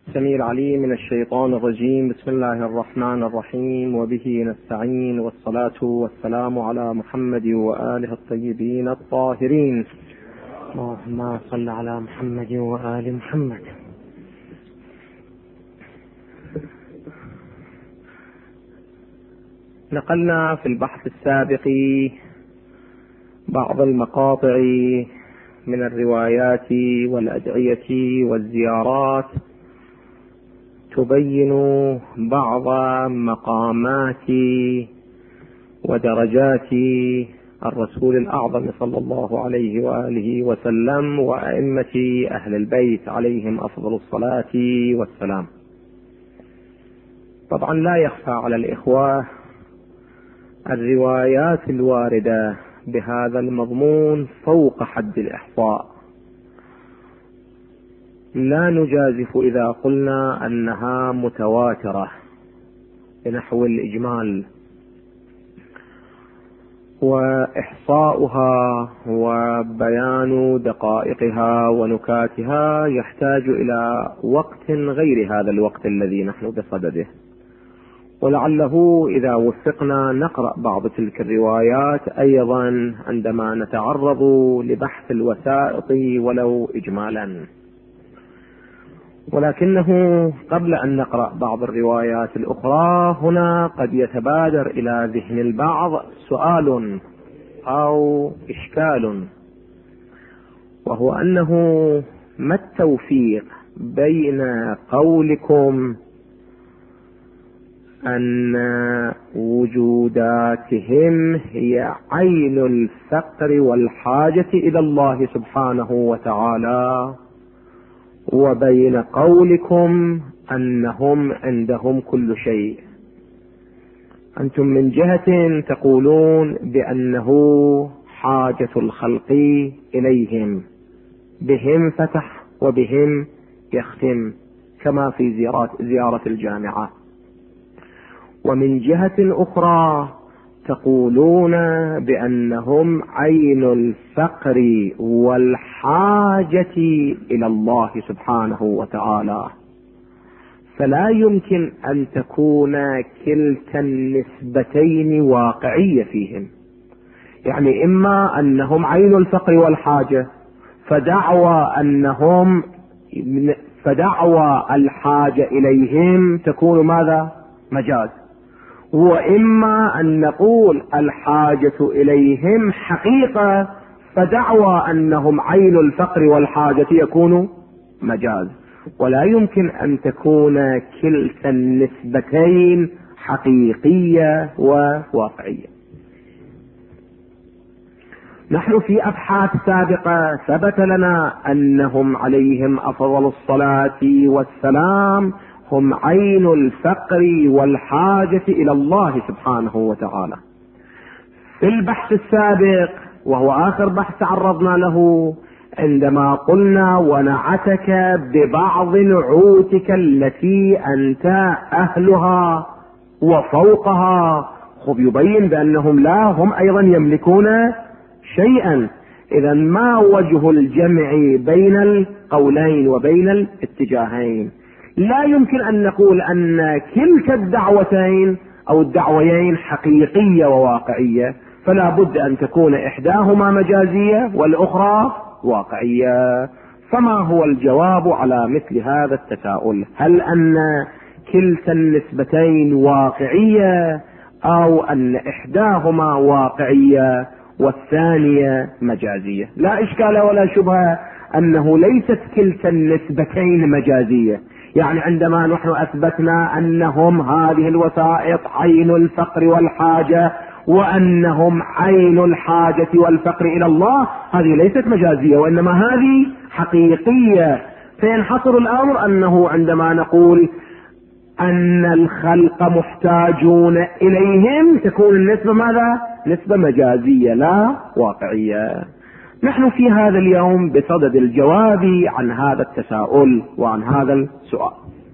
السميع العليم من الشيطان الرجيم. بسم الله الرحمن الرحيم، وبه نستعين، والصلاة والسلام على محمد وآله الطيبين الطاهرين. اللهم صل على محمد وآل محمد. نقلنا في البحث السابق بعض المقاطع من الروايات والأدعية والزيارات تبين بعض مقامات ودرجات الرسول الأعظم صلى الله عليه وآله وسلم وأئمة أهل البيت عليهم أفضل الصلاة والسلام. طبعا لا يخفى على الإخوة الروايات الواردة بهذا المضمون فوق حد الإحصاء، لا نجازف إذا قلنا أنها متواترة بنحو الإجمال، وإحصاؤها وبيان دقائقها ونكاتها يحتاج إلى وقت غير هذا الوقت الذي نحن بصدده، ولعله إذا وفقنا نقرأ بعض تلك الروايات أيضا عندما نتعرض لبحث الوسائط ولو إجمالا. ولكنه قبل أن نقرأ بعض الروايات الأخرى هنا قد يتبادر إلى ذهن البعض سؤال أو إشكال، وهو أنه ما التوفيق بين قولكم أن وجوداتهم هي عين الفقر والحاجة إلى الله سبحانه وتعالى، وبين قولكم أنهم عندهم كل شيء؟ أنتم من جهة تقولون بأنه حاجة الخلق إليهم، بهم فتح وبهم يختم كما في زيارة الجامعة، ومن جهة أخرى تقولون بأنهم عين الفقر والحاجة إلى الله سبحانه وتعالى، فلا يمكن أن تكون كلتا النسبتين واقعية فيهم. يعني إما أنهم عين الفقر والحاجة فدعوى الحاجة إليهم تكون ماذا؟ مجاز. وإما أن نقول الحاجة إليهم حقيقة فدعوى أنهم عين الفقر والحاجة يكون مجاز، ولا يمكن أن تكون كلتا النسبتين حقيقية وواقعية. نحن في أبحاث سابقة ثبت لنا أنهم عليهم أفضل الصلاة والسلام هم عين الفقر والحاجة إلى الله سبحانه وتعالى. في البحث السابق وهو آخر بحث تعرضنا له، عندما قلنا ونعتك ببعض نعوتك التي أنت أهلها وفوقها، يبين بأنهم لا هم أيضا يملكون شيئا. إذا ما وجه الجمع بين القولين وبين الاتجاهين؟ لا يمكن أن نقول أن كلتا الدعوتين أو الدعويين حقيقية وواقعية، فلا بد أن تكون إحداهما مجازية والأخرى واقعية. فما هو الجواب على مثل هذا التساؤل؟ هل أن كلتا النسبتين واقعية، أو أن إحداهما واقعية والثانية مجازية؟ لا إشكال ولا شبهة أنه ليست كلتا النسبتين مجازية. يعني عندما نحن أثبتنا أنهم هذه الوسائط عين الفقر والحاجة وأنهم عين الحاجة والفقر إلى الله، هذه ليست مجازية وإنما هذه حقيقية. فينحصر الأمر أنه عندما نقول أن الخلق محتاجون إليهم تكون النسبة ماذا؟ نسبة مجازية لا واقعية. نحن في هذا اليوم بصدد الجواب عن هذا التساؤل وعن هذا السؤال.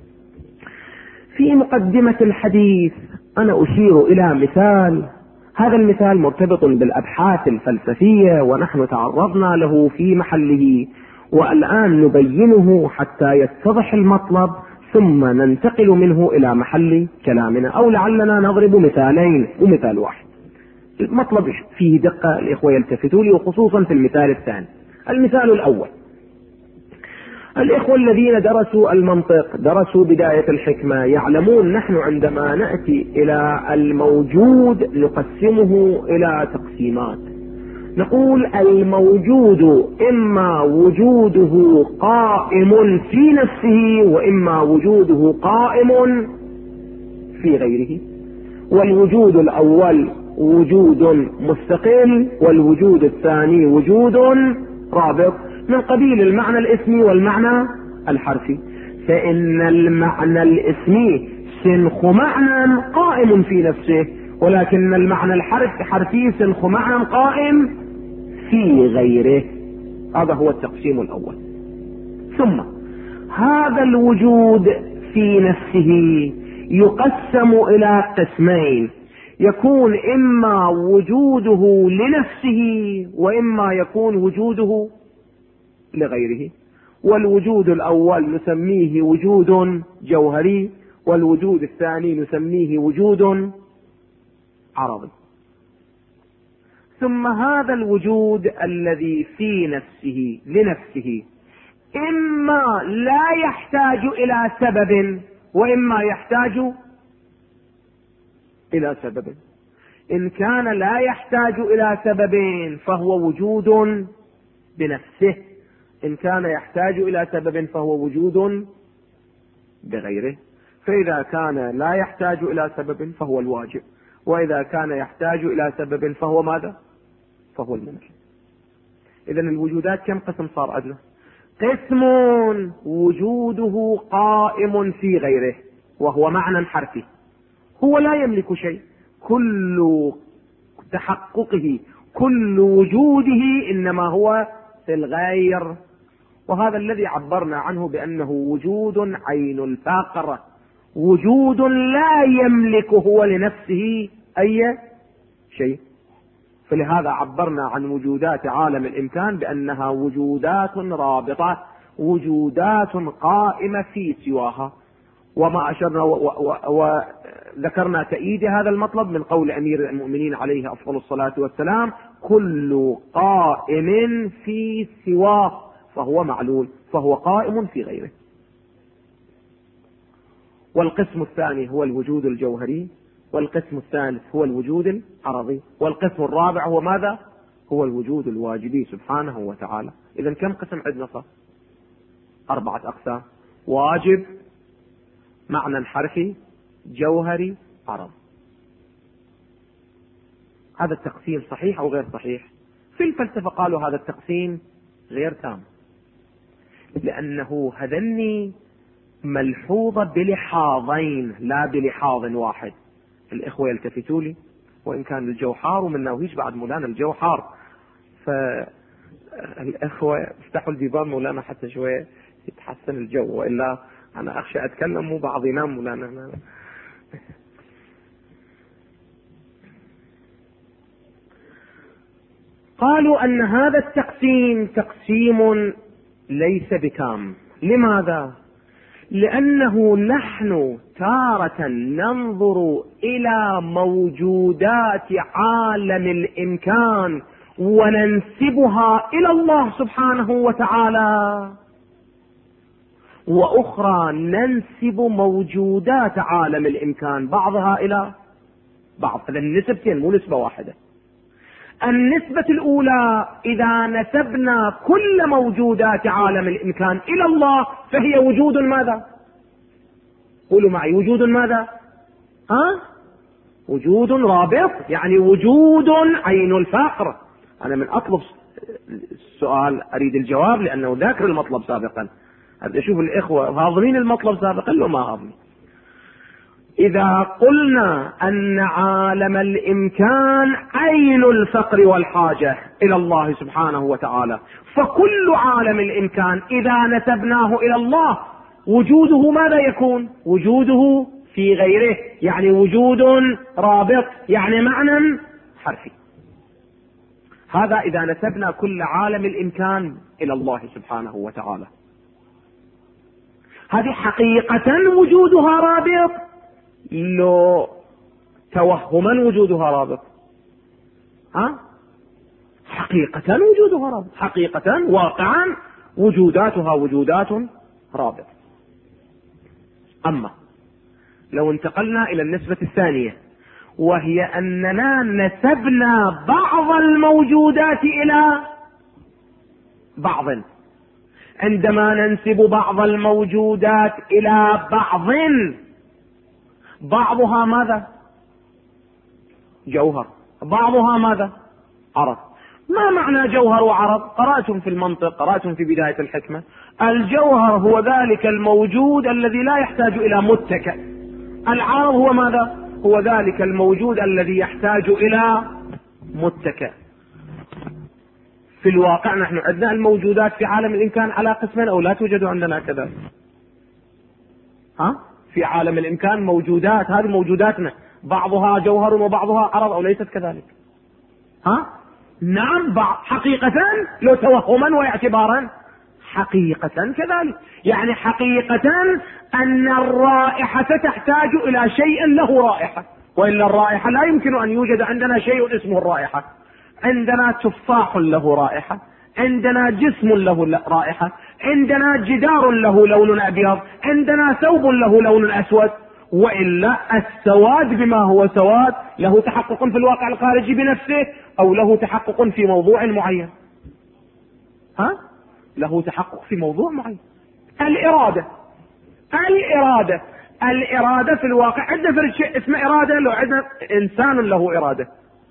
في مقدمة الحديث أنا أشير إلى مثال، هذا المثال مرتبط بالأبحاث الفلسفية ونحن تعرضنا له في محله، والآن نبينه حتى يتضح المطلب ثم ننتقل منه إلى محل كلامنا، أو لعلنا نضرب مثالين ومثال واحد. المطلب فيه دقة، الإخوة يلتفتوا لي، وخصوصا في المثال الثاني. المثال الأول، الإخوة الذين درسوا المنطق، درسوا بداية الحكمة، يعلمون نحن عندما نأتي إلى الموجود نقسمه إلى تقسيمات. نقول الموجود إما وجوده قائم في نفسه، وإما وجوده قائم في غيره. والوجود الأول وجود مستقل، والوجود الثاني وجود رابط، من قبيل المعنى الاسمي والمعنى الحرفي. فإن المعنى الاسمي سنخ معنى قائم في نفسه، ولكن المعنى الحرفي سنخ معنى قائم في غيره. هذا هو التقسيم الأول. ثم هذا الوجود في نفسه يقسم إلى قسمين، يكون إما وجوده لنفسه، وإما يكون وجوده لغيره. والوجود الأول نسميه وجود جوهري، والوجود الثاني نسميه وجود عرضي. ثم هذا الوجود الذي في نفسه لنفسه إما لا يحتاج إلى سبب، وإما يحتاج إلى سبب. إن كان لا يحتاج إلى سبب فهو وجود بنفسه، إن كان يحتاج إلى سبب فهو وجود بغيره. فإذا كان لا يحتاج إلى سبب فهو الواجب، وإذا كان يحتاج إلى سبب فهو ماذا؟ فهو الممكن. إذن الوجودات كم قسم صار عندنا؟ قسم وجوده قائم في غيره، وهو معنى حرفي، هو لا يملك شيء، كل تحققه كل وجوده إنما هو في الغير. وهذا الذي عبرنا عنه بأنه وجود عين الفاقر، وجود لا يملك هو لنفسه أي شيء. فلهذا عبرنا عن وجودات عالم الإمكان بأنها وجودات رابطة، وجودات قائمة في سواها. وما أشرنا وذكرنا تأييد هذا المطلب من قول أمير المؤمنين عليه أفضل الصلاة والسلام: كل قائم في سواه فهو معلول، فهو قائم في غيره. والقسم الثاني هو الوجود الجوهري، والقسم الثالث هو الوجود العرضي، والقسم الرابع هو ماذا؟ هو الوجود الواجبي سبحانه وتعالى. إذن كم قسم عندنا صار؟ 4 أقسام: واجب، معنى حرفي، جوهري، عرض. هذا التقسيم صحيح أو غير صحيح؟ في الفلسفة قالوا هذا التقسيم غير تام، لأنه هذني ملحوظة بلحاظين لا بلحاظ واحد. الإخوة يلتفتوا لي، وإن كان الجو حار ومنا وهيش بعد مولانا الجو حار، فالإخوة افتحوا البيبان مولانا حتى شوية يتحسن الجو، وإلا أنا أخشى أتكلم مو بعض ينام مولانا. قالوا أن هذا التقسيم تقسيم ليس بتام. لماذا؟ لأنه نحن تارة ننظر إلى موجودات عالم الإمكان وننسبها إلى الله سبحانه وتعالى، وأخرى ننسب موجودات عالم الإمكان بعضها إلى بعض. هذا النسبتين مو نسبة واحدة. النسبة الأولى إذا نسبنا كل موجودات عالم الإمكان إلى الله فهي وجود ماذا؟ قولوا معي، وجود ماذا؟ وجود رابط، يعني وجود عين الفقر. أنا من أطلب السؤال أريد الجواب، لأنه ذاكر المطلب سابقا. أشوف الإخوة هاضمين المطلب سابقا لو ما هاضمين. إذا قلنا أن عالم الإمكان عين الفقر والحاجة إلى الله سبحانه وتعالى، فكل عالم الإمكان إذا نسبناه إلى الله وجوده ماذا يكون؟ وجوده في غيره، يعني وجود رابط، يعني معنى حرفي. هذا إذا نسبنا كل عالم الإمكان إلى الله سبحانه وتعالى. هذه حقيقة وجودها رابط، لو توهما وجودها رابط. حقيقة وجودها رابط، حقيقة واقعا وجوداتها وجودات رابط. أما لو انتقلنا إلى النسبة الثانية، وهي أننا نسبنا بعض الموجودات إلى بعض، عندما ننسب بعض الموجودات إلى بعض، بعضها ماذا؟ جوهر، بعضها ماذا؟ عرض. ما معنى جوهر وعرض؟ قرأتم في المنطق، قرأتم في بداية الحكمة، الجوهر هو ذلك الموجود الذي لا يحتاج إلى متكئ، العرض هو ماذا؟ هو ذلك الموجود الذي يحتاج إلى متكئ. في الواقع نحن عندنا الموجودات في عالم الإمكان على قسمين، أو لا توجد عندنا كذلك؟ في عالم الإمكان موجودات، هذه موجوداتنا بعضها جوهر وبعضها عرض، أو ليست كذلك؟ نعم، حقيقة لو توهما واعتبارا، حقيقة كذلك. يعني حقيقة أن الرائحة تحتاج إلى شيء له رائحة، وإلا الرائحة لا يمكن أن يوجد عندنا شيء اسمه الرائحة. عندنا تفاح له رائحة، عندنا جسم له رائحة، عندنا جدار له لون أبيض، عندنا ثوب له لون أسود، وإلا السواد بما هو سواد له تحقق في الواقع الخارجي بنفسه، أو له تحقق في موضوع معين. له تحقق في موضوع معين. الإرادة في الواقع عندنا فرق شيء اسمه إرادة. لو عندنا إنسان له إرادة،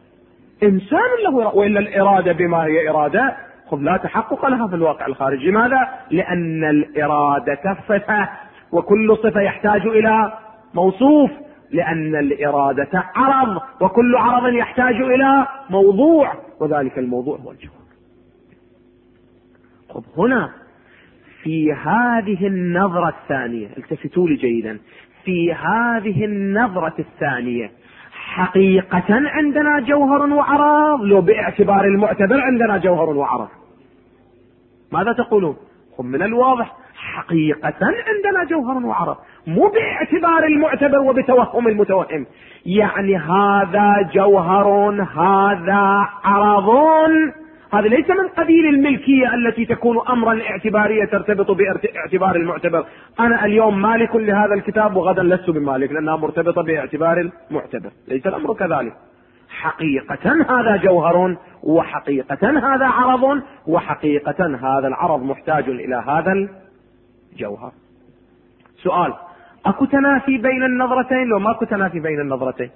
وإلا الإرادة بما هي إرادة لا تحقق لها في الواقع الخارجي. لماذا؟ لأن الإرادة صفة، وكل صفة يحتاج إلى موصوف، لأن الإرادة عرض، وكل عرض يحتاج إلى موضوع، وذلك الموضوع هو الجوهر. هنا في هذه النظرة الثانية، التفتوا لي جيدا، في هذه النظرة الثانية حقيقة عندنا جوهر وعرض، لو باعتبار المعتبر عندنا جوهر وعرض، ماذا تقولون؟ من الواضح حقيقة عندنا جوهر وعرض، مو باعتبار المعتبر وبتوهم المتوهم. يعني هذا جوهر هذا عرض، هذا ليس من قبيل الملكية التي تكون أمرا اعتبارية ترتبط باعتبار المعتبر. أنا اليوم مالك لهذا الكتاب وغدا لست بمالك، لأنها مرتبطة باعتبار المعتبر. ليس الأمر كذلك. حقيقة هذا جوهر، وحقيقة هذا عرض، وحقيقة هذا العرض محتاج إلى هذا الجوهر. سؤال: أكو تنافي بين النظرتين لو ماكو تنافي بين النظرتين؟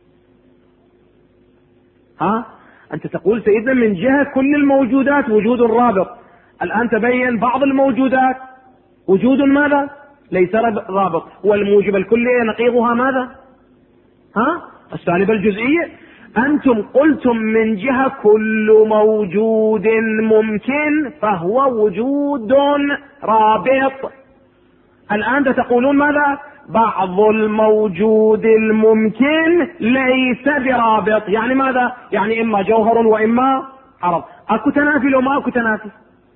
أنت تقول سيدنا من جهة كل الموجودات وجود رابط، الآن تبين بعض الموجودات وجود ماذا؟ ليس رابط، والموجب الكلية نقيضها ماذا؟ السالبة الجزئية. أنتم قلتم من جهة كل موجود ممكن فهو وجود رابط، الآن تقولون ماذا؟ بعض الموجود الممكن ليس برابط. يعني ماذا؟ يعني إما جوهر وإما عرض. أكو تنافي لو ما أكو تنافي؟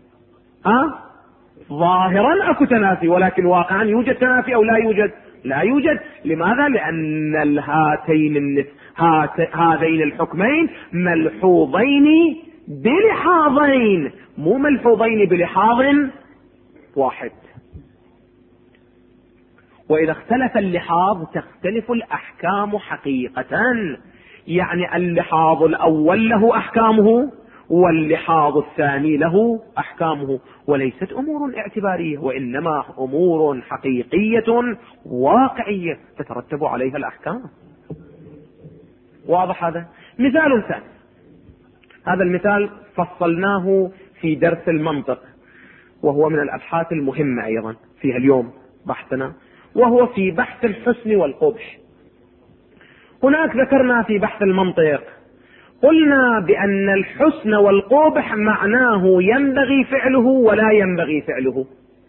ظاهرا أكو تنافي، ولكن واقعا يوجد تنافي أو لا يوجد؟ لا يوجد. لماذا؟ لأن هذين الحكمين ملحوظين بلحاظين، مو ملحوظين بلحاظ واحد. وإذا اختلف اللحاظ تختلف الأحكام حقيقة. يعني اللحاظ الأول له أحكامه، واللحاظ الثاني له أحكامه، وليست أمور اعتبارية، وإنما أمور حقيقية واقعية تترتب عليها الأحكام. واضح هذا؟ مثال ثاني، هذا المثال فصلناه في درس المنطق، وهو من الأبحاث المهمة أيضا فيها اليوم بحثنا، وهو في بحث الحسن والقبح. هناك ذكرنا في بحث المنطق، قلنا بأن الحسن والقبح معناه ينبغي فعله ولا ينبغي فعله،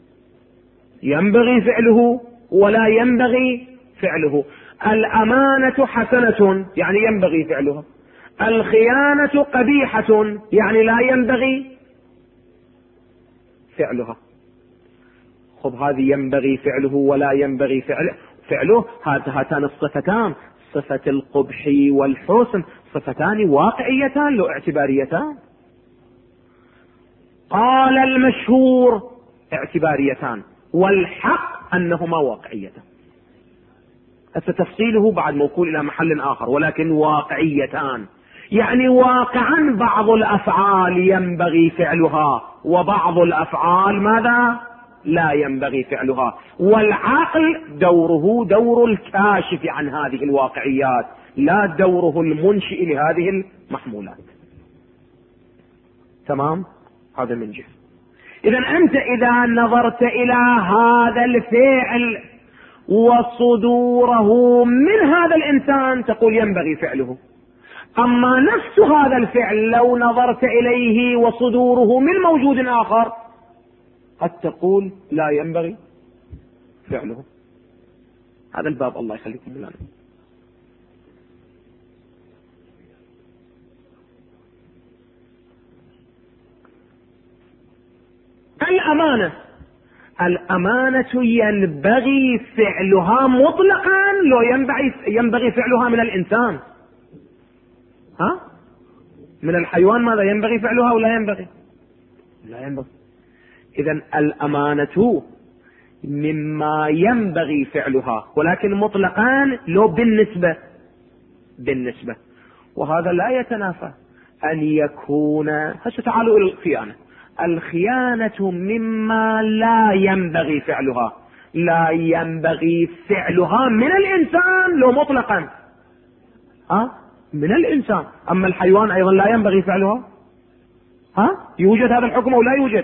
ينبغي فعله ولا ينبغي فعله. الأمانة حسنة يعني ينبغي فعلها، الخيانة قبيحة يعني لا ينبغي فعلها. خب هذه ينبغي فعله ولا ينبغي فعله. هاتان الصفتان، صفة القبح والحسن، صفتان واقعيتان لو اعتباريتان. قال المشهور اعتباريتان، والحق أنهما واقعيتان. تفصيله بعد موكول إلى محل آخر، ولكن واقعيتان. يعني واقعا بعض الأفعال ينبغي فعلها، وبعض الأفعال ماذا؟ لا ينبغي فعلها. والعقل دوره دور الكاشف عن هذه الواقعيات، لا دوره المنشئ لهذه المحمولات. تمام؟ هذا من جهة. إذا أنت إذا نظرت إلى هذا الفعل وصدوره من هذا الإنسان تقول ينبغي فعله. أما نفس هذا الفعل لو نظرت إليه وصدوره من موجود آخر قد تقول لا ينبغي فعله. هذا الباب الله يخليكم لنا. الأمانة ينبغي فعلها مطلقا لو ينبغي فعلها من الإنسان. من الحيوان ماذا ينبغي فعلها ولا ينبغي؟ لا ينبغي. إذن الأمانة مما ينبغي فعلها، ولكن مطلقا لو بالنسبة. وهذا لا يتنافى أن يكون. هسه تعالوا إلى الخيانة. الخيانة مما لا ينبغي فعلها، لا ينبغي فعلها من الإنسان لو مطلقا من الإنسان. أما الحيوان أيضا لا ينبغي فعلها. يوجد هذا الحكم أو لا يوجد؟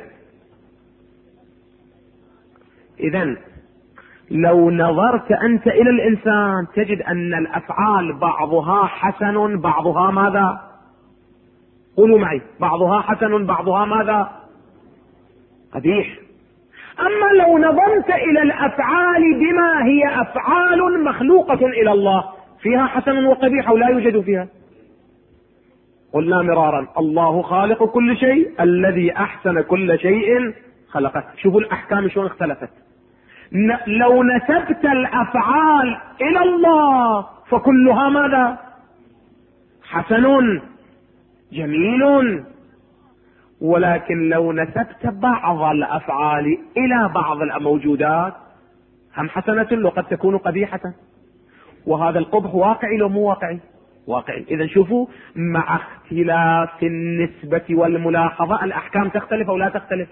إذن لو نظرت أنت إلى الإنسان تجد أن الأفعال بعضها حسن بعضها ماذا؟ قولوا معي، بعضها حسن بعضها ماذا؟ قبيح. أما لو نظرت إلى الأفعال بما هي أفعال مخلوقة إلى الله فيها حسن وقبيح ولا يوجد فيها. قلنا مرارا الله خالق كل شيء الذي أحسن كل شيء خلقه. شوفوا الأحكام شلون اختلفت. لو نسبت الأفعال إلى الله فكلها ماذا؟ حسن جميل. ولكن لو نسبت بعض الأفعال إلى بعض الموجودات هم حسنة وقد تكون قبيحة. وهذا القبح واقعي لو مو واقعي؟ واقعي. إذا شوفوا مع اختلاف النسبة والملاحظة الأحكام تختلف أو لا تختلف؟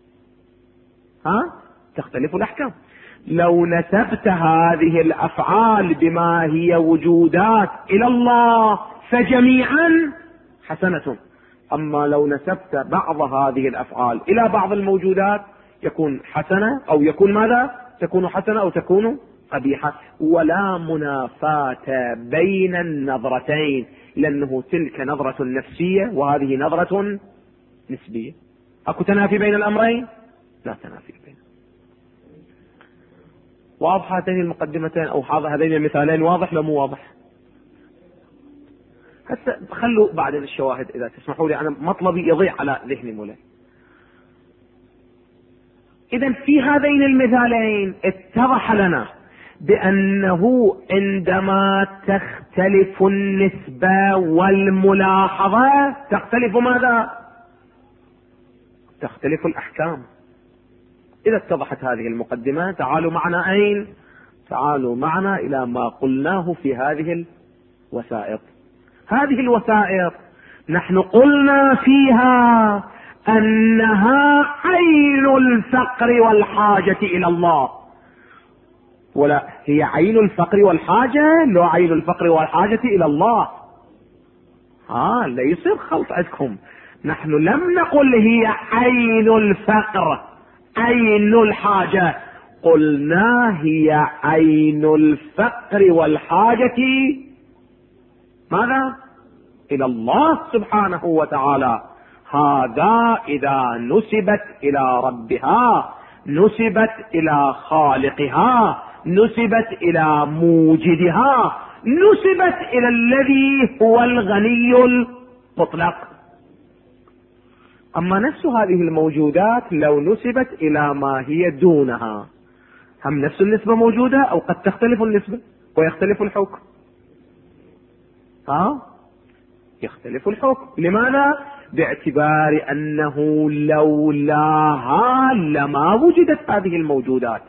تختلف الأحكام. لو نسبت هذه الأفعال بما هي وجودات إلى الله فجميعا حسنة. أما لو نسبت بعض هذه الأفعال إلى بعض الموجودات يكون حسنة أو يكون ماذا؟ تكون حسنة أو تكون قبيحة. ولا منافاة بين النظرتين، لأنه تلك نظرة نفسية وهذه نظرة نسبية. أكو تنافي بين الأمرين؟ لا تنافي بين. واضح هاتين المقدمتين أو هذين المثالين؟ واضح لو مو واضح؟ هسه خلوا بعد الشواهد إذا تسمحوا لي، أنا مطلبي يضيع على ذهني مولاي. إذن في هذين المثالين اتضح لنا بأنه عندما تختلف النسبة والملاحظة تختلف ماذا؟ تختلف الأحكام. إذا اتضحت هذه المقدمة تعالوا معنا أين؟ تعالوا معنا إلى ما قلناه في هذه الوسائط. هذه الوسائط نحن قلنا فيها أنها عين الفقر والحاجة إلى الله. ولا هي عين الفقر والحاجة؟ لو عين الفقر والحاجة إلى الله. لا يصير خلط عندكم. نحن لم نقل هي عين الفقر عين الحاجة، قلنا هي عين الفقر والحاجة ماذا؟ إلى الله سبحانه وتعالى. هذا إذا نسبت إلى ربها، نسبت إلى خالقها، نسبت إلى موجدها، نسبت إلى الذي هو الغني المطلق. أما نفس هذه الموجودات لو نسبت إلى ما هي دونها، هم نفس النسبة موجودة أو قد تختلف النسبة ويختلف الحكم. يختلف الحكم. لماذا؟ باعتبار أنه لولاها لما وجدت هذه الموجودات،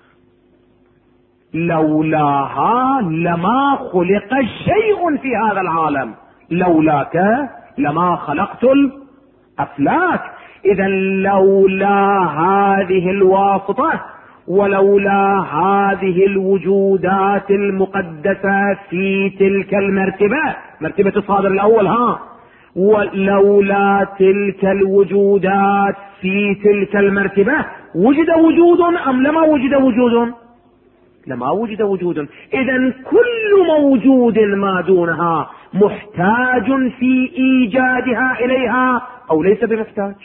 لولاها لما خلق شيء في هذا العالم، لولاك لما خلقت الأفلاك. إذا لولا هذه الواسطة ولولا هذه الوجودات المقدسة في تلك المرتبة، مرتبة الصادر الأول، ولولا تلك الوجودات في تلك المرتبة وجد وجود أم لما وجد وجود؟ لما وجد وجود. إذن كل موجود ما دونها محتاج في إيجادها إليها أو ليس بمحتاج؟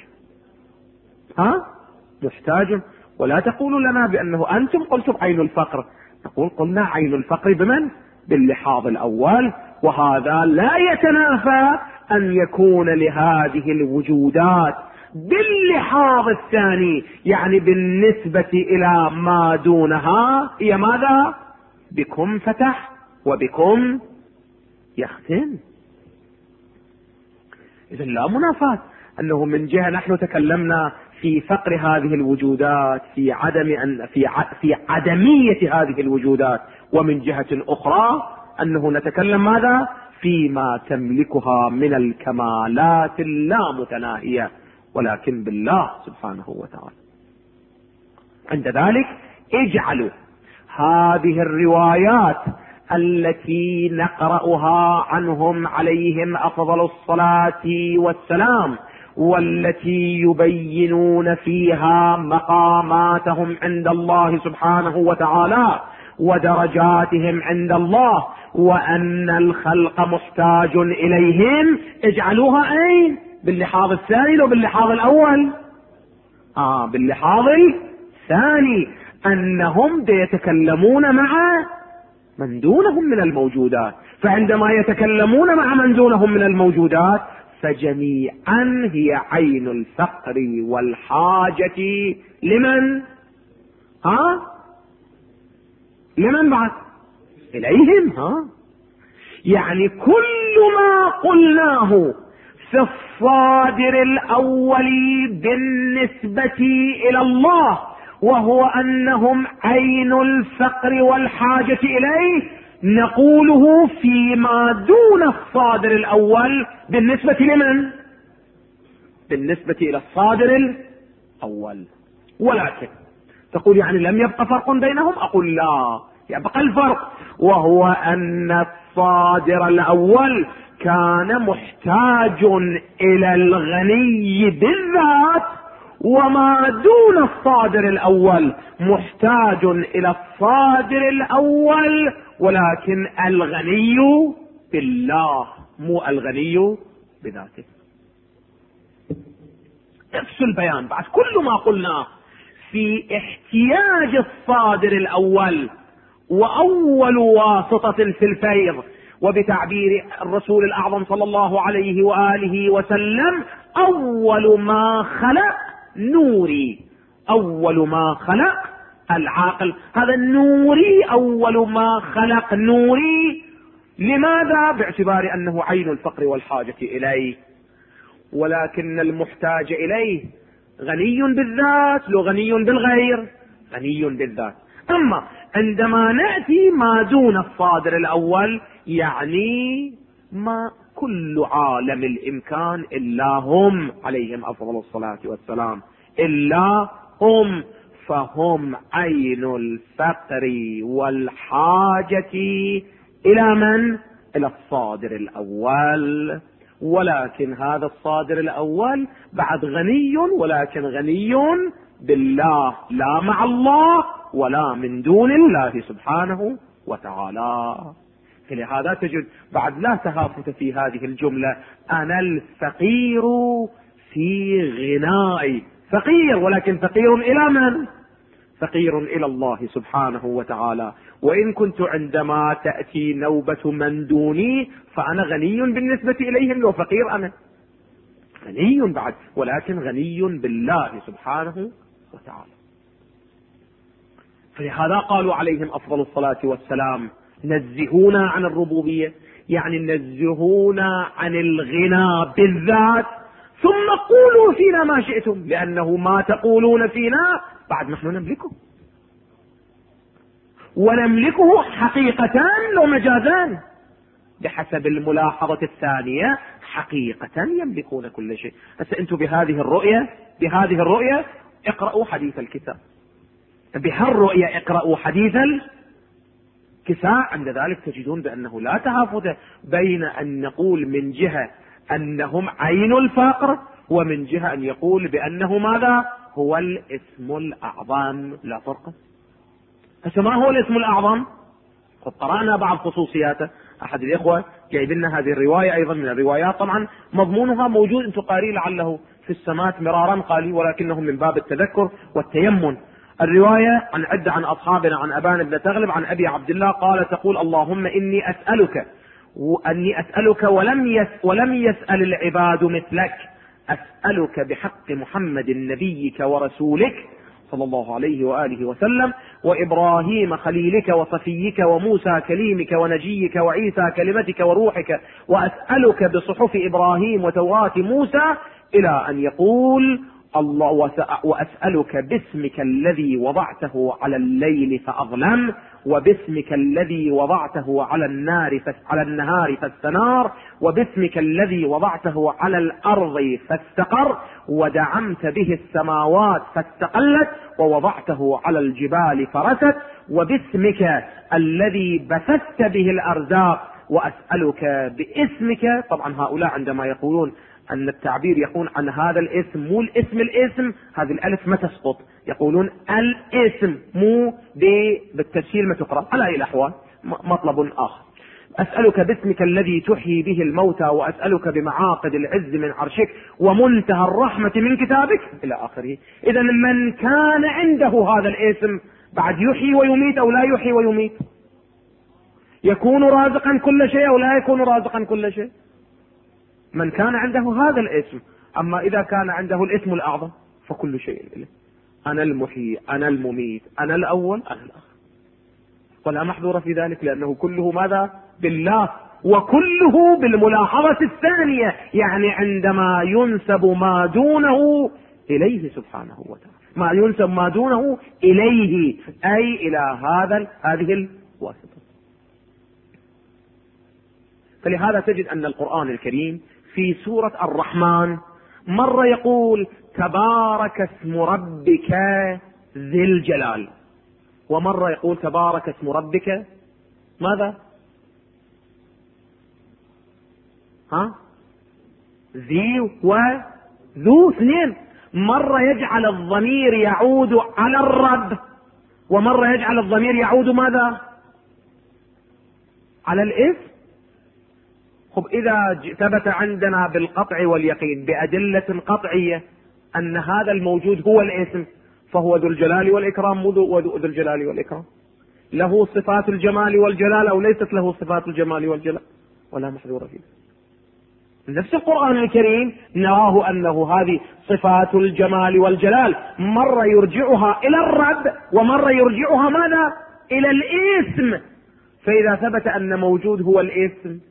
محتاج. ولا تقولوا لنا بأنه أنتم قلتم عين الفقر، نقول قلنا عين الفقر بمن؟ باللحاظ الأول، وهذا لا يتنافى أن يكون لهذه الوجودات باللحاظ الثاني، يعني بالنسبة إلى ما دونها هي ماذا؟ بكم فتح وبكم يختم. إذن لا منافاة، أنه من جهة نحن تكلمنا في فقر هذه الوجودات، في عدمية هذه الوجودات، ومن جهة أخرى أنه نتكلم ماذا؟ فيما تملكها من الكمالات اللامتناهية، ولكن بالله سبحانه وتعالى. عند ذلك اجعلوا هذه الروايات التي نقرأها عنهم عليهم أفضل الصلاة والسلام، والتي يبينون فيها مقاماتهم عند الله سبحانه وتعالى ودرجاتهم عند الله، وأن الخلق محتاج إليهم، اجعلوها أين؟ باللحاظ الثاني لو باللحاظ الأول؟ باللحاظ الثاني، أنهم يتكلمون مع من دونهم من الموجودات، فعندما يتكلمون مع من دونهم من الموجودات فجميعا هي عين الفقر والحاجة لمن؟ لمن بعد؟ إليهم. يعني كل ما قلناه في الصادر الأول بالنسبة إلى الله، وهو أنهم عين الفقر والحاجة إليه، نقوله فيما دون الصادر الأول بالنسبة لمن؟ بالنسبة إلى الصادر الأول. ولكن تقول يعني لم يبقى فرق بينهم؟ أقول لا، يبقى الفرق، وهو أن الصادر الأول كان محتاج إلى الغني بالذات، وما دون الصادر الأول محتاج إلى الصادر الأول، ولكن الغني بالله مو الغني بذاته. نفس البيان بعد كل ما قلنا في احتياج الصادر الأول وأول واسطة في الفيض، وبتعبير الرسول الأعظم صلى الله عليه وآله وسلم أول ما خلق نوري، أول ما خلق العاقل، هذا النوري أول ما خلق نوري. لماذا؟ باعتبار أنه عين الفقر والحاجة إليه، ولكن المحتاج إليه غني بالذات لو غني بالغير؟ غني بالذات. أما عندما نأتي ما دون الصادر الأول، يعني ما كل عالم الإمكان إلا هم عليهم أفضل الصلاة والسلام، إلا هم، فهم عين الفقر والحاجة إلى من؟ إلى الصادر الأول. ولكن هذا الصادر الأول بعد غني، ولكن غني بالله، لا مع الله ولا من دون الله سبحانه وتعالى. فلهذا تجد بعد لا تهافت في هذه الجملة، أنا الفقير في غنائي، فقير، ولكن فقير إلى من؟ فقير إلى الله سبحانه وتعالى. وإن كنت عندما تأتي نوبة من دوني فأنا غني بالنسبة إليهم، لو فقير أنا. غني بعد، ولكن غني بالله سبحانه وتعالى. فلهذا قالوا عليهم أفضل الصلاة والسلام: نزهونا عن الربوبية، يعني نزهونا عن الغنى بالذات، ثم قولوا فينا ما شئتم، لأنه ما تقولون فينا بعد نحن نملكه، ونملكه حقيقتان ومجازان. بحسب الملاحظة الثانية حقيقة يملكون كل شيء. بس أنتم بهذه الرؤية اقرأوا حديث الكساء، بهالرؤية اقرأوا حديث الكساء، عند ذلك تجدون بأنه لا تهافت بين أن نقول من جهة أنهم عين الفقر، ومن جهة أن يقول بأنه ماذا هو الاسم الأعظم. لا فرق. ما هو الاسم الأعظم؟ قد قرأنا بعض خصوصياته. أحد الإخوة جايب لنا هذه الرواية أيضا من الروايات، طبعا مضمونها موجود، أنتم قاري لعله في السمات مرارا قالي، ولكنه من باب التذكر والتيمن. الرواية عن أصحابنا عن أبان بن تغلب عن أبي عبد الله قال: تقول: اللهم إني أسألك ولم يسأل العباد مثلك، أسألك بحق محمد نبيك ورسولك صلى الله عليه وآله وسلم، وإبراهيم خليلك وصفيك، وموسى كليمك ونجيك، وعيسى كلمتك وروحك، وأسألك بصحف إبراهيم وتوراة موسى، إلى أن يقول: الله وأسألك باسمك الذي وضعته على الليل فأظلم، وباسمك الذي وضعته على النهار فاستنار، وباسمك الذي وضعته على الأرض فاستقر، ودعمت به السماوات فاستقلت، ووضعته على الجبال فرست، وباسمك الذي بثثت به الأرزاق، وأسألك باسمك. طبعا هؤلاء عندما يقولون أن التعبير يكون عن هذا الاسم، مو الاسم هذه الألف ما تسقط، يقولون الاسم مو بالتسهيل ما تقرأ، على أي الأحوال مطلب آخر. أسألك باسمك الذي تحيي به الموتى، وأسألك بمعاقد العز من عرشك، ومنتهى الرحمة من كتابك، إلى آخره. إذا من كان عنده هذا الاسم بعد يحيي ويميت أو لا يحيي ويميت، يكون رازقا كل شيء أو لا يكون رازقا كل شيء، من كان عنده هذا الاسم. أما إذا كان عنده الاسم الأعظم فكل شيء إله: أنا المحيي، أنا المميت، أنا الأول، أنا الآخر، ولا محظور في ذلك، لأنه كله ماذا؟ بالله، وكله بالملاحظة الثانية، يعني عندما ينسب ما دونه إليه سبحانه وتعالى، ما ينسب ما دونه إليه، أي إلى هذه الواسطة. فلهذا تجد أن القرآن الكريم في سورة الرحمن مرة يقول: تبارك اسم ربك ذي الجلال، ومرة يقول: تبارك اسم ربك ماذا؟ ذي وذو، اثنين. مرة يجعل الضمير يعود على الرب، ومرة يجعل الضمير يعود ماذا؟ على الاسم. إذا ثبت عندنا بالقطع واليقين بأدلة قطعية أن هذا الموجود هو الاسم، فهو ذو الجلال والإكرام، ذو الجلال والإكرام، له صفات الجمال والجلال أو ليست له صفات الجمال والجلال، ولا محذور فيه. نفس القرآن الكريم نراه أنه هذه صفات الجمال والجلال مرة يرجعها إلى الرب، ومرة يرجعها ماذا؟ إلى الاسم. فإذا ثبت أن موجود هو الاسم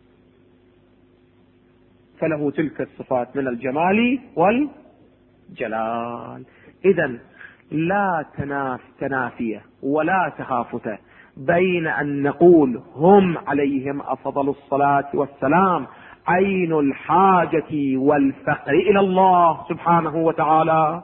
فله تلك الصفات من الجمال والجلال. إذن لا تنافية ولا تهافت بين أن نقول هم عليهم أفضل الصلاة والسلام عين الحاجة والفقر إلى الله سبحانه وتعالى،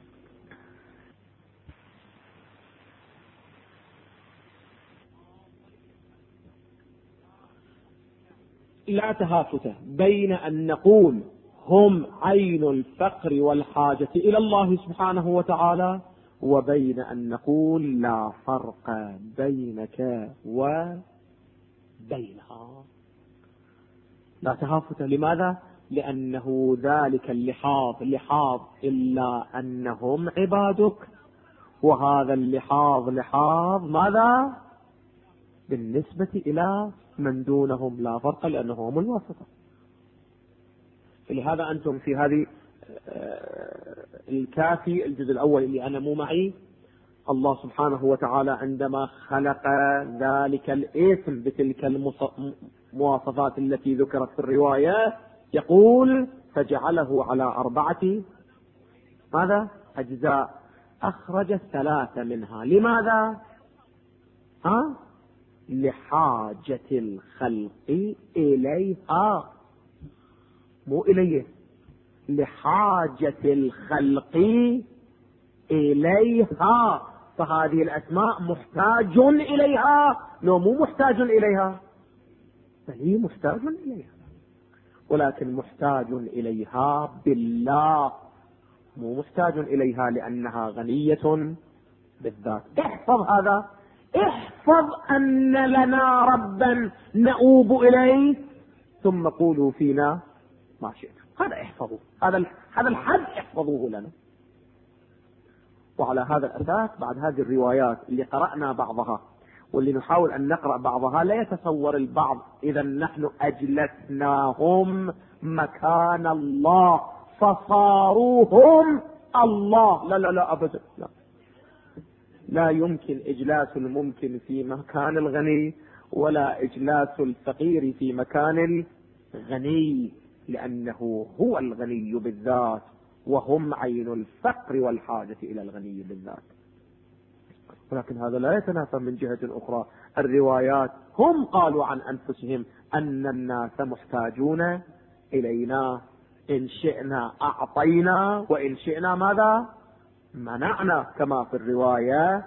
لا تهافت بين أن نقول هم عين الفقر والحاجة إلى الله سبحانه وتعالى، وبين أن نقول لا فرق بينك وبينها. لا تهافت. لماذا؟ لأنه ذلك اللحاظ إلا أنهم عبادك، وهذا اللحاظ ماذا؟ بالنسبة إلى من دونهم لا فرق، لأنهم الواسطة. لهذا أنتم في هذه الكافي الجزء الأول اللي أنا مو معي، الله سبحانه وتعالى عندما خلق ذلك الاسم بتلك المواصفات التي ذكرت في الرواية يقول فجعله على 4 ماذا؟ أجزاء، أخرج 3 منها. لماذا؟ لحاجة الخلق إليها، مو إليه، لحاجة الخلق إليها. فهذه الأسماء محتاج إليها، لو مو محتاج إليها بل هي محتاج إليها، ولكن محتاج إليها بالله، مو محتاج إليها لأنها غنية بالذات. احفظ هذا، احفظ أن لنا ربا نؤوب إليه ثم قولوا فينا ما شئتم. هذا احفظوه، هذا الحد احفظوه لنا. وعلى هذا الأساس بعد هذه الروايات اللي قرأنا بعضها واللي نحاول أن نقرأ بعضها، لا يتصور البعض إذا نحن أجلسناهم مكان الله فصاروهم الله. لا لا لا أبدا، لا، لا يمكن إجلاس الممكن في مكان الغني ولا إجلاس الفقير في مكان الغني، لأنه هو الغني بالذات وهم عين الفقر والحاجة إلى الغني بالذات. ولكن هذا لا يتنافى من جهة أخرى. الروايات هم قالوا عن أنفسهم أن الناس محتاجون إلينا، إن شئنا أعطينا وإن شئنا ماذا؟ منعنا، كما في الرواية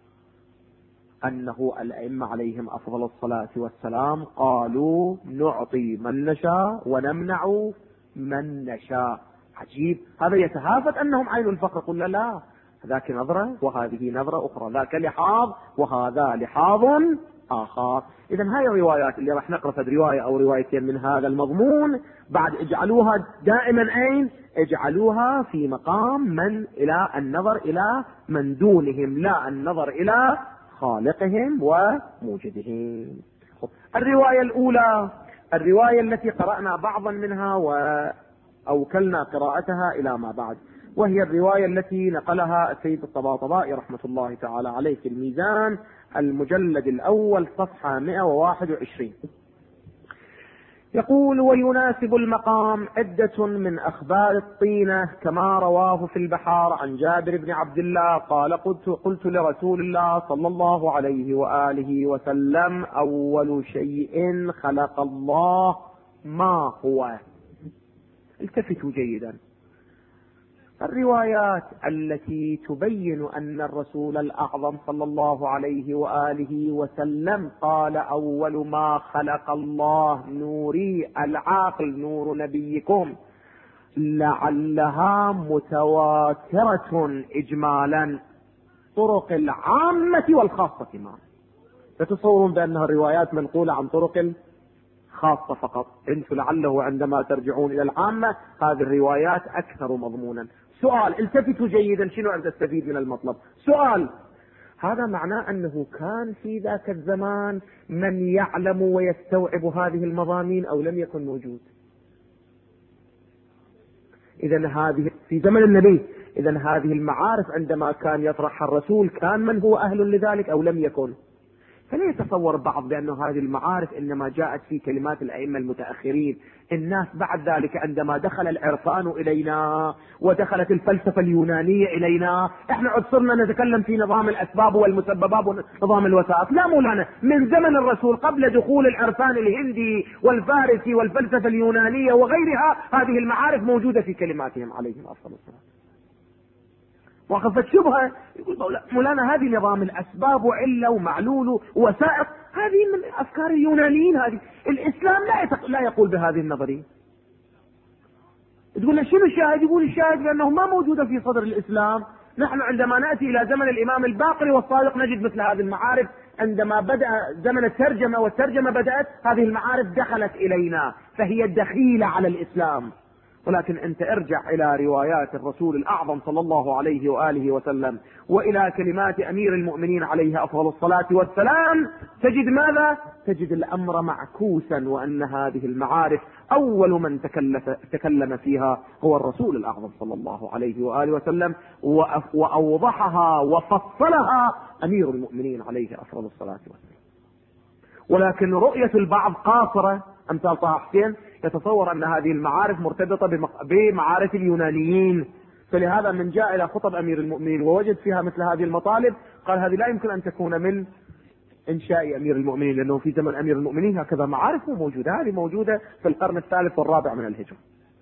أنه الأئمة عليهم أفضل الصلاة والسلام قالوا نعطي من نشاء ونمنع من نشاء. عجيب، هذا يتهافت أنهم عين الفقر. قلنا لا، ذاك نظرة وهذه نظرة أخرى، ذاك لحاظ وهذا لحاظ آخر. إذا هاي الروايات اللي راح نقرأ في رواية أو روايتين من هذا المضمون بعد اجعلوها دائما أين؟ اجعلوها في مقام من إلى النظر إلى من دونهم، لا النظر إلى خالقهم وموجدهم. الرواية الأولى، الرواية التي قرأنا بعضا منها وأوكلنا قراءتها إلى ما بعد، وهي الرواية التي نقلها السيد الطباطبائي رحمة الله تعالى عليه في الميزان المجلد الأول صفحة 121. يقول ويناسب المقام عدة من أخبار الطينة كما رواه في البحار عن جابر بن عبد الله قال قلت لرسول الله صلى الله عليه وآله وسلم أول شيء خلق الله ما هو؟ التفتوا جيدا. الروايات التي تبين أن الرسول الأعظم صلى الله عليه وآله وسلم قال أول ما خلق الله نوري العاقل نور نبيكم لعلها متواترة إجمالا، طرق العامة والخاصة معا. فتصورون بأنها الروايات منقولة عن طرق خاصة فقط، انتم لعله عندما ترجعون إلى العامة هذه الروايات أكثر مضمونا. سؤال، التفتوا جيدا، شنو أن تستفيد من المطلب؟ سؤال، هذا معناه أنه كان في ذاك الزمان من يعلم ويستوعب هذه المضامين أو لم يكن موجود؟ إذن هذه في زمن النبي، إذن هذه المعارف عندما كان يطرحها الرسول كان من هو أهل لذلك أو لم يكن؟ فلا يتصور بعض بأن هذه المعارف إنما جاءت في كلمات الأئمة المتأخرين. الناس بعد ذلك عندما دخل العرفان إلينا ودخلت الفلسفة اليونانية إلينا، احنا عد صرنا نتكلم في نظام الأسباب والمسببات ونظام الوسائط. لا مولانا، من زمن الرسول قبل دخول العرفان الهندي والفارسي والفلسفة اليونانية وغيرها هذه المعارف موجودة في كلماتهم عليهم أفضل الصلاة. وخفت شبهة يقول مولانا هذه نظام الأسباب وعلة ومعلول ووسائط هذه من أفكار اليونانيين، هذه الإسلام لا يقول بهذه النظرية. تقول له شنو الشاهد؟ يقول الشاهد لأنه ما موجودة في صدر الإسلام. نحن عندما نأتي إلى زمن الإمام الباقر والصادق نجد مثل هذه المعارف. عندما بدأ زمن والترجمة بدأت هذه المعارف دخلت إلينا، فهي دخيلة على الإسلام. ولكن أنت ارجع إلى روايات الرسول الأعظم صلى الله عليه وآله وسلم وإلى كلمات أمير المؤمنين عليه أفضل الصلاة والسلام، تجد ماذا؟ تجد الأمر معكوسا، وأن هذه المعارف أول من تكلم فيها هو الرسول الأعظم صلى الله عليه وآله وسلم، وأوضحها وفصلها أمير المؤمنين عليه أفضل الصلاة والسلام. ولكن رؤية البعض قاصرة، أمثال طه حسين يتصور أن هذه المعارف مرتبطة بمعارف اليونانيين، فلهذا من جاء إلى خطب أمير المؤمنين ووجد فيها مثل هذه المطالب قال هذه لا يمكن أن تكون من إنشاء أمير المؤمنين، لأنه في زمن أمير المؤمنين هكذا معارف موجودة. هذه موجودة في القرن الثالث والرابع من الهجرة.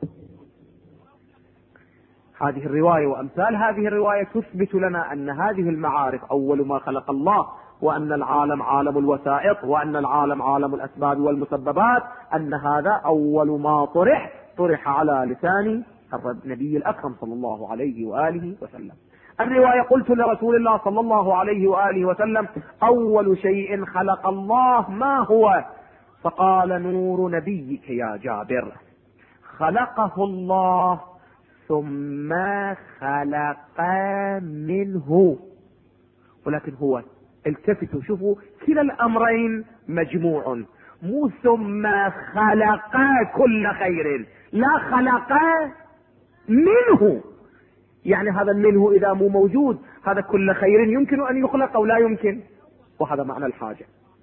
هذه الرواية وأمثال هذه الرواية تثبت لنا أن هذه المعارف أول ما خلق الله، وأن العالم عالم الوسائط، وأن العالم عالم الأسباب والمسببات، أن هذا أول ما طرح على لسان النبي الأكرم صلى الله عليه وآله وسلم. الرواية قلت لرسول الله صلى الله عليه وآله وسلم أول شيء خلق الله ما هو؟ فقال نور نبيك يا جابر. خلقه الله ثم خلق منه، ولكن هو التفتوا شوفوا كلا الأمرين مجموع، مو ثم خلق كل خير، لا خلق منه. يعني هذا منه إذا مو موجود هذا كل خير يمكن أن يخلق أو لا يمكن، وهذا معنى الحاجة،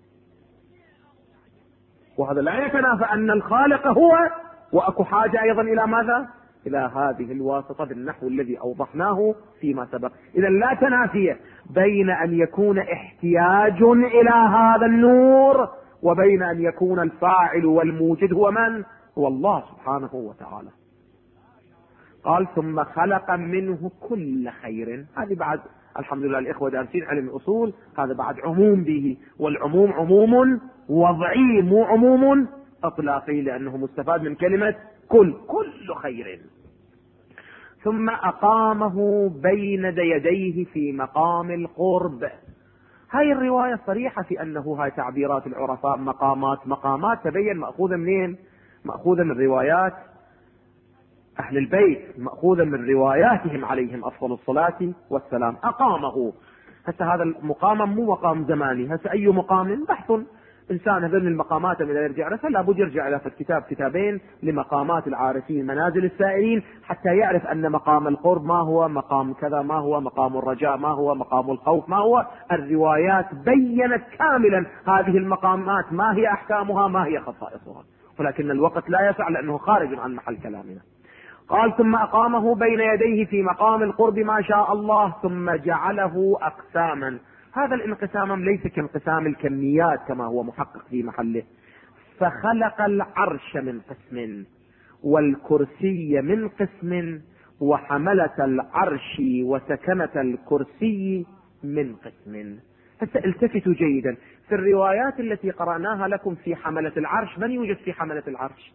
وهذا لا يتنافى أن الخالق هو، وأكو حاجة أيضا إلى ماذا؟ إلى هذه الواسطة بالنحو الذي أوضحناه فيما سبق. إذا لا تنافي بين أن يكون احتياج إلى هذا النور وبين أن يكون الفاعل والموجد هو من؟ هو الله سبحانه وتعالى. قال ثم خلق منه كل خير. هذه بعد الحمد لله الإخوة دارسين علم الأصول، هذا بعد عموم به، والعموم عموم وضعي مو عموم اطلاقي، لانه مستفاد من كلمة كل خير. ثم اقامه بين يديه في مقام القرب. هاي الرواية صريحة في انه هاي تعبيرات العرفاء مقامات تبين مأخوذة منين؟ مأخوذة من روايات اهل البيت، مأخوذة من رواياتهم عليهم افضل الصلاة والسلام. اقامه، هسه هذا المقام مو مقام زماني، هسه اي مقام بحث انسان هذين المقامات من يرجع له لابد يرجع الى كتابين لمقامات العارفين منازل السائرين، حتى يعرف ان مقام القرب ما هو، مقام كذا ما هو، مقام الرجاء ما هو، مقام الخوف ما هو. الروايات بينت كاملا هذه المقامات ما هي احكامها، ما هي خصائصها، ولكن الوقت لا يسع لانه خارج عن محل كلامنا. قال ثم اقامه بين يديه في مقام القرب ما شاء الله، ثم جعله اقساما. هذا الانقسام ليس كانقسام الكميات كما هو محقق في محله. فخلق العرش من قسم، والكرسي من قسم، وحملة العرش وسكنة الكرسي من قسم. التفتوا جيدا في الروايات التي قرأناها لكم في حملة العرش، من يوجد في حملة العرش؟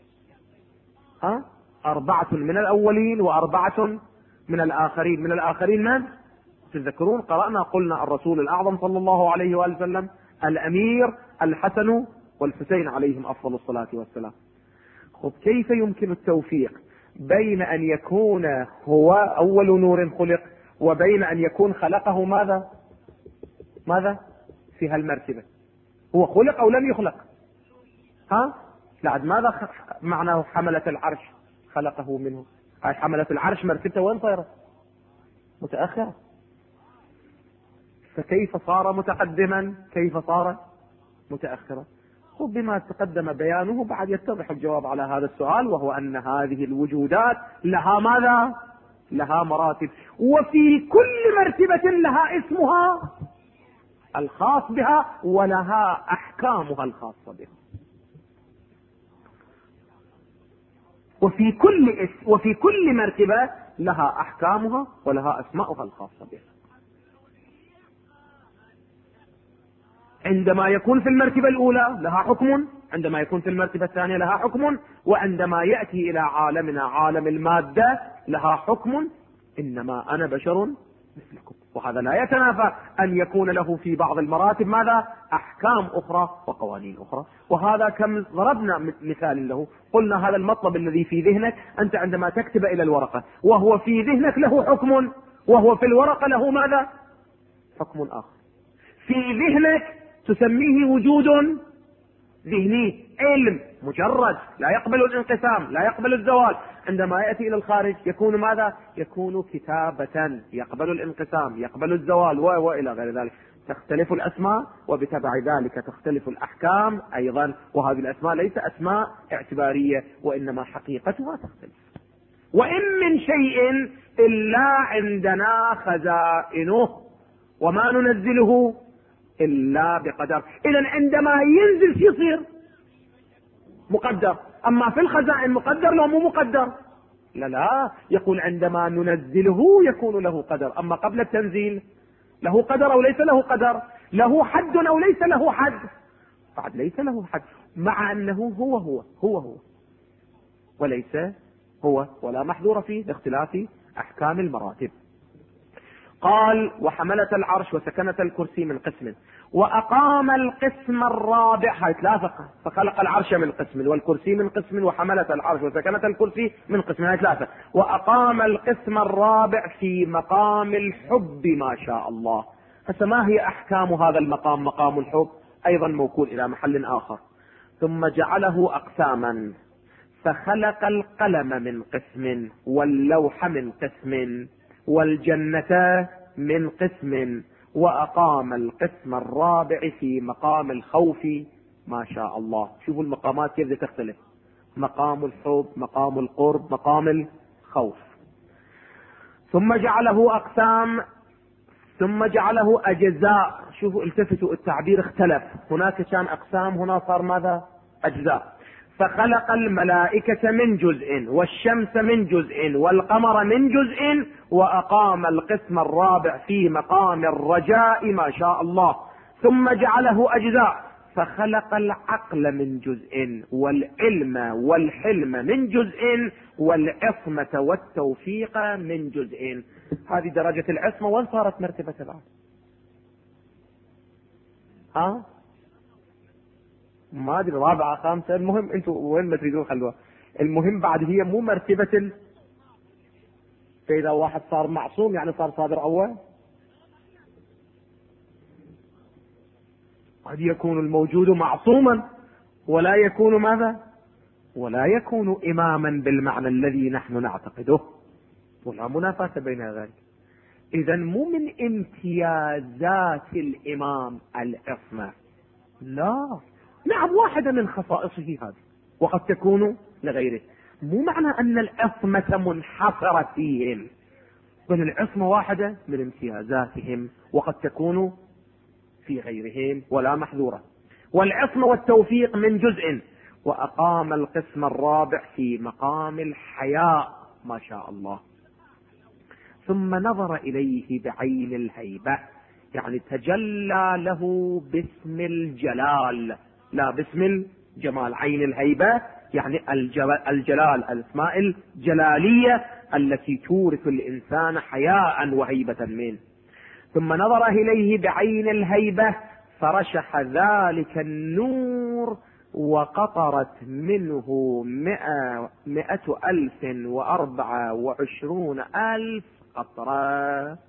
4 من الأولين و4 من الآخرين. من الآخرين من؟ تذكرون قرأنا قلنا الرسول الأعظم صلى الله عليه وآله وسلم، الأمير الحسن والحسين عليهم أفضل الصلاة والسلام. خب كيف يمكن التوفيق بين أن يكون هو أول نور خلق وبين أن يكون خلقه ماذا في هالمرتبة؟ هو خلق أو لم يخلق؟ لعد ماذا معناه حملة العرش خلقه منه؟ حملة العرش مرتبته وين صارت؟ متأخرة. فكيف صار متقدما؟ كيف صار متأخرا؟ بما تقدم بيانه بعد يتضح الجواب على هذا السؤال، وهو أن هذه الوجودات لها ماذا؟ لها مراتب، وفي كل مرتبة لها اسمها الخاص بها ولها أحكامها الخاصة بها. وفي كل مرتبة لها أحكامها ولها أسماؤها الخاصة بها. عندما يكون في المرتبة الأولى لها حكم، عندما يكون في المرتبة الثانية لها حكم، وعندما يأتي إلى عالمنا عالم المادة لها حكم. إنما أنا بشر مثلكم وهذا لا يتنافى أن يكون له في بعض المراتب ماذا؟ أحكام أخرى وقوانين أخرى. وهذا كم ضربنا مثال له، قلنا هذا المطلب الذي في ذهنك أنت عندما تكتب إلى الورقة وهو في ذهنك له حكم، وهو في الورقة له ماذا؟ حكم آخر. في ذهنك تسميه وجود ذهني، علم مجرد لا يقبل الانقسام لا يقبل الزوال. عندما يأتي إلى الخارج يكون ماذا؟ يكون كتابة يقبل الانقسام يقبل الزوال وإلى غير ذلك. تختلف الأسماء وبتبع ذلك تختلف الأحكام أيضا، وهذه الأسماء ليس أسماء اعتبارية وإنما حقيقتها تختلف. وإن من شيء إلا عندنا خزائنه وما ننزله إلا بقدر. إذن عندما ينزل يصير مقدر، أما في الخزائن مقدر لو مو مقدر؟ لا، يقول عندما ننزله يكون له قدر، أما قبل التنزيل له قدر أو ليس له قدر؟ له حد أو ليس له حد؟ بعد ليس له حد، مع أنه هو وليس هو، ولا محذور فيه لاختلاف أحكام المراتب. قال وحملة العرش وسكنة الكرسي من قسم وأقام القسم الرابع، هاي ثلاثة، فخلق العرش من قسم والكرسي من قسم وحملة العرش وسكنة الكرسي من قسم، هاي ثلاثة. وأقام القسم الرابع في مقام الحب ما شاء الله. فما هي أحكام هذا المقام؟ مقام الحب أيضا موكول إلى محل آخر. ثم جعله أقساما، فخلق القلم من قسم واللوح من قسم والجنة من قسم وأقام القسم الرابع في مقام الخوف ما شاء الله. شوفوا المقامات كيف تختلف، مقام الحب مقام القرب مقام الخوف. ثم جعله أقسام ثم جعله أجزاء. شوفوا التفتوا التعبير اختلف، هناك كان أقسام هنا صار ماذا؟ أجزاء. فخلق الملائكة من جزء والشمس من جزء والقمر من جزء وأقام القسم الرابع في مقام الرجاء ما شاء الله. ثم جعله أجزاء، فخلق العقل من جزء والعلم والحلم من جزء والعصمة والتوفيق من جزء. هذه درجة العصمة، وين صارت مرتبة بعد؟ ما ادري رابعة خامسة، المهم انتوا وين ما تريدون خلوها. المهم بعد هي مو مرتبة فإذا واحد صار معصوم يعني صار صادر أول. قد يكون الموجود معصوما ولا يكون ماذا؟ ولا يكون إماما بالمعنى الذي نحن نعتقده، ولا منافاة بين ذلك. إذا مو من امتيازات الإمام العصمة، لا، نعم واحدة من خصائصه هذه وقد تكون لغيره. مو معنى أن العصمة منحصرة فيهم، بل العصمة واحدة من امتيازاتهم وقد تكون في غيرهم ولا محذورة. والعصمة والتوفيق من جزء. وأقام القسم الرابع في مقام الحياء ما شاء الله. ثم نظر إليه بعين الهيبة، يعني تجلى له باسم الجلال لا باسم الجمال. عين الهيبة يعني الجلال، الأسماء الجلالية التي تورث الإنسان حياء وهيبة منه. ثم نظر إليه بعين الهيبة فرشح ذلك النور وقطرت منه 124,000 قطرة.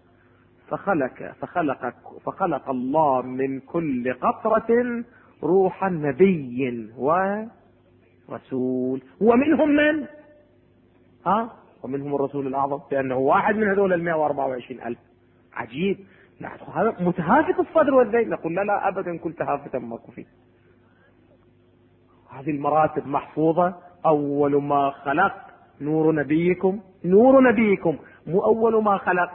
فخلق الله من كل قطرة روح نبي ورسول، ومنهم من؟ ومنهم الرسول الأعظم، لأنه واحد من هذول 124,000. عجيب، هذا متهافت الصدر والذيل. نقول لا أبدا، كل تهافتا ماكو فيه. هذه المراتب محفوظة. أول ما خلق نور نبيكم، نور نبيكم، مو أول ما خلق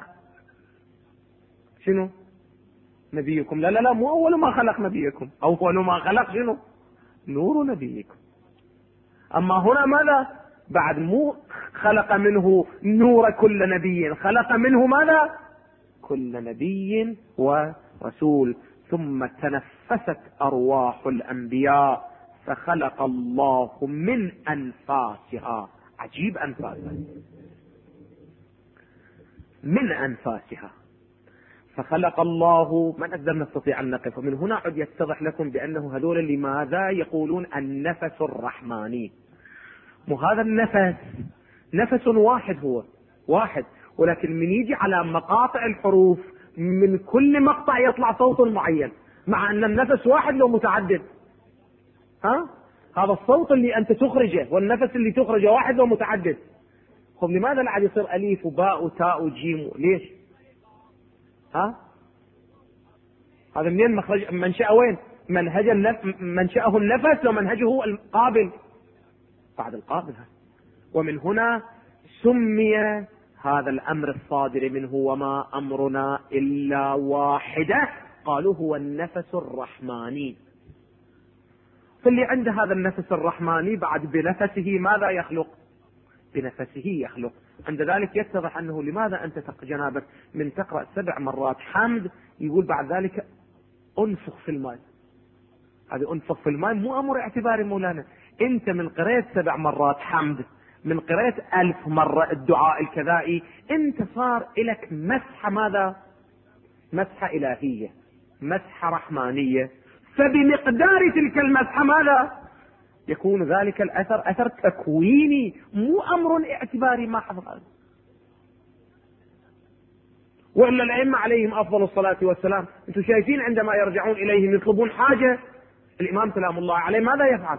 شنو؟ نبيكم. لا مو أول ما خلق نبيكم، أول ما خلق شنو؟ نور نبيكم. أما هنا ماذا؟ بعد مو خلق منه نور كل نبي، خلق منه ماذا؟ كل نبي ورسول. ثم تنفست أرواح الأنبياء فخلق الله من أنفاسها. عجيب، أنفاسها من أنفاسها. فخلق الله، ما نقدر نستطيع أن نقف. ومن هنا عد يتضح لكم بأنه هذول لماذا يقولون النفس الرحماني. وهذا النفس نفس واحد، هو واحد، ولكن من يجي على مقاطع الحروف من كل مقطع يطلع صوت معين، مع أن النفس واحد لو متعدد. هذا الصوت اللي أنت تخرجه والنفس اللي تخرجه واحد لو متعدد. خب لماذا لا عاد يصير أليف وباء وتاء وجيم؟ ليش؟ هذا منين مخرج؟ منشأه وين؟ منشأه النفس ومنهجه القابل بعد القابل. ومن هنا سمي هذا الأمر الصادر منه وما أمرنا إلا واحدة، قالوا هو النفس الرحماني. فاللي عنده هذا النفس الرحماني بعد بنفسه ماذا يخلق؟ بنفسه يخلق. عند ذلك يتضح أنه لماذا أنت جنابك من تقرأ 7 مرات حمد يقول بعد ذلك أنفخ في الماء. هذا أنفخ في الماء مو أمر اعتباري مولانا. أنت من قرأت 7 مرات حمد، من قرأت 1000 مرة الدعاء الكذائي، أنت صار لك مسحة. ماذا؟ مسحة إلهية، مسحة رحمانية. فبمقدار تلك المسحة ماذا يكون ذلك الأثر؟ أثر تكويني، مو أمر اعتباري ما حصل. وإلا الأئمة عليهم أفضل الصلاة والسلام، أنتم شايفين عندما يرجعون إليهم يطلبون حاجة، الإمام سلام الله عليه ماذا يفعل؟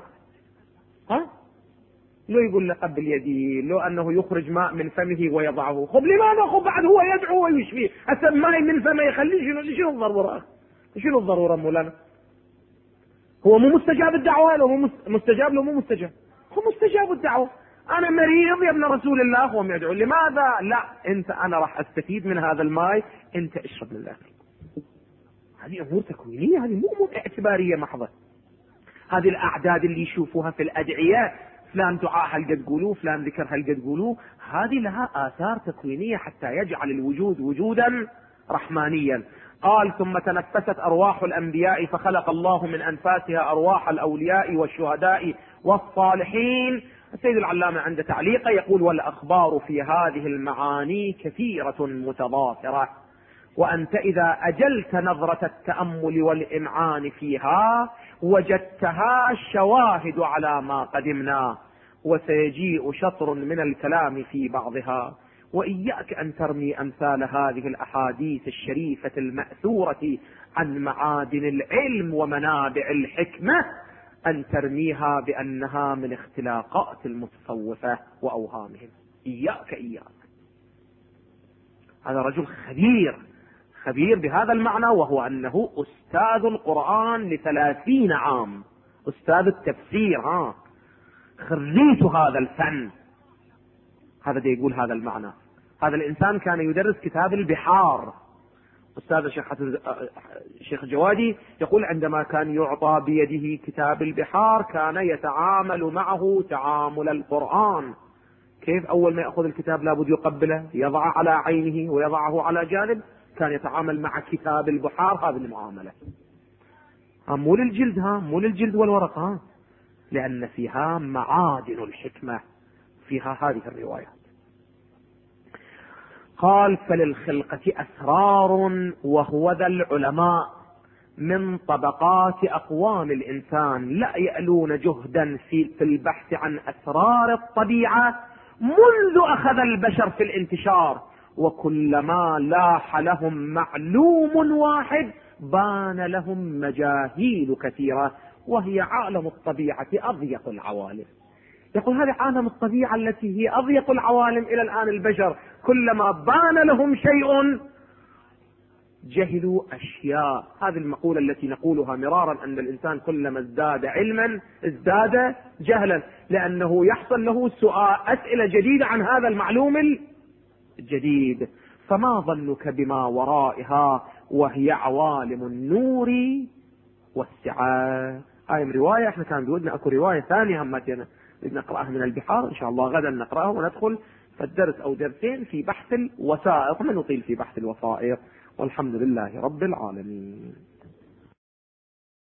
لو يقول له قبل يدي، لو أنه يخرج ماء من فمه ويضعه. خب لماذا؟ خب بعد هو يدعو ويشفيه، ماء من فمه يخليه. شنو الضرورة؟ شنو الضرورة مولانا؟ هو مو مستجاب الدعوة؟ لو مو مستجاب، لو مو مستجاب هو مستجاب الدعوة. أنا مريض يا ابن رسول الله، هو يدعو. لماذا؟ لا، أنا راح أستفيد من هذا الماء، أنت اشرب من الآخر. هذه أمور تكوينية، هذه مو أمور اعتبارية محضة. هذه الأعداد اللي يشوفوها في الأدعية، فلان دعاء هل قد قولوه، فلان ذكر هل قد قولوه، هذه لها آثار تكوينية حتى يجعل الوجود وجودا رحمانيا. قال ثم تنفست أرواح الأنبياء فخلق الله من أنفاسها أرواح الأولياء والشهداء والصالحين. السيد العلامة عند تعليقه يقول والأخبار في هذه المعاني كثيرة متضافرة، وأنت إذا أجلت نظرة التأمل والإمعان فيها وجدتها شواهد على ما قدمنا، وسيجيء شطر من الكلام في بعضها. وإياك أن ترمي أمثال هذه الأحاديث الشريفة المأثورة عن معادن العلم ومنابع الحكمة، أن ترميها بأنها من اختلاقات المتصوفة وأوهامهم. إياك. هذا رجل خبير بهذا المعنى، وهو أنه أستاذ القرآن ل30 عام، أستاذ التفسير، خريج هذا الفن. هذا دي يقول هذا المعنى. هذا الإنسان كان يدرس كتاب البحار. أستاذ الشيخ جوادي يقول عندما كان يعطى بيده كتاب البحار كان يتعامل معه تعامل القرآن. كيف؟ أول ما يأخذ الكتاب لابد يقبله، يضع على عينه ويضعه على جانب. كان يتعامل مع كتاب البحار هذه المعاملة. مو للجلد، مو للجلد والورق، لأن فيها معادن الحكمة، فيها هذه الروايات. قال فللخلقة أسرار وهو ذا العلماء من طبقات أقوام الإنسان لا يألون جهدا في البحث عن أسرار الطبيعة منذ أخذ البشر في الانتشار، وكلما لاح لهم معلوم واحد بان لهم مجاهيل كثيرة، وهي عالم الطبيعة أضيق العوالم. يقول هذه عالم الطبيعة التي هي أضيق العوالم إلى الآن البشر كلما بان لهم شيء جهلوا أشياء. هذه المقولة التي نقولها مرارا أن الإنسان كلما ازداد علما ازداد جهلا، لأنه يحصل له أسئلة جديدة عن هذا المعلوم الجديد. فما ظنك بما ورائها وهي عوالم النور والسعة. هاي رواية، احنا كان بودنا اكو رواية ثانية همتنا نقرأها من البحار، ان شاء الله غدا نقرأها وندخل فالدرس او درسين في بحث الوثائق، ما نطيل في بحث الوثائق، والحمد لله رب العالمين.